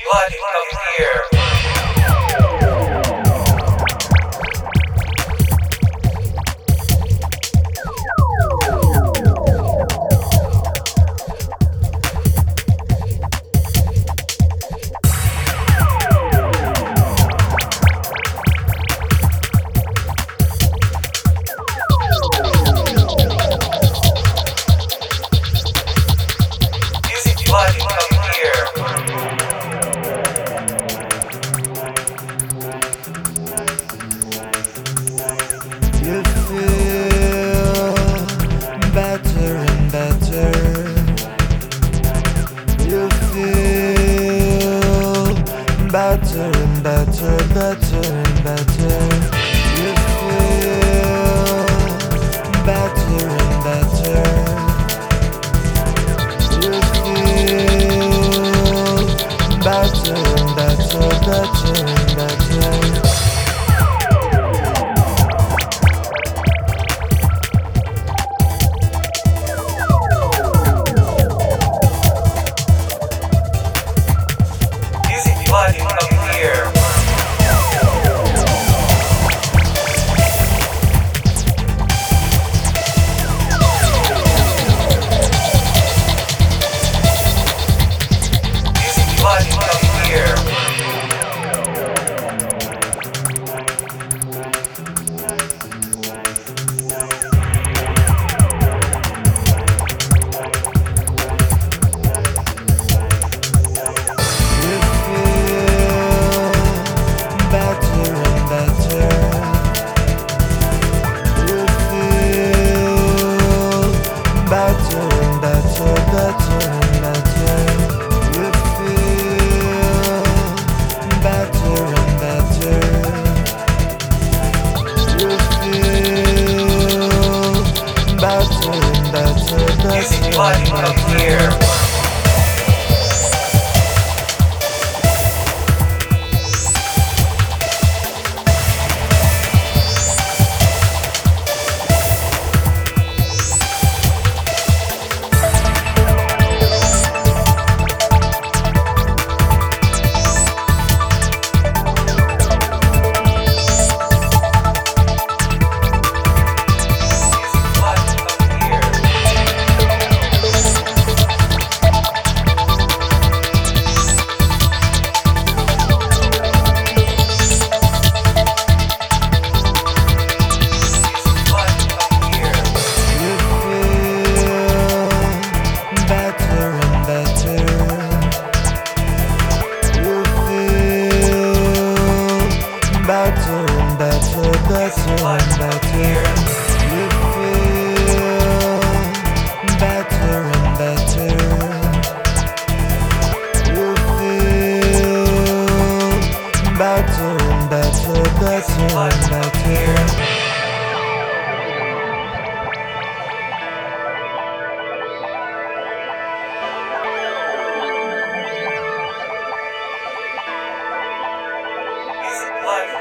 blood of fear. Blood of You feel better and better. You feel better and better, better and better. You feel better and better. You feel better and better, better and better. blood of fear. Blood of fear. Blood of fear. Better and better, better and better. You feel better and better. You feel better and better, better and better. Blood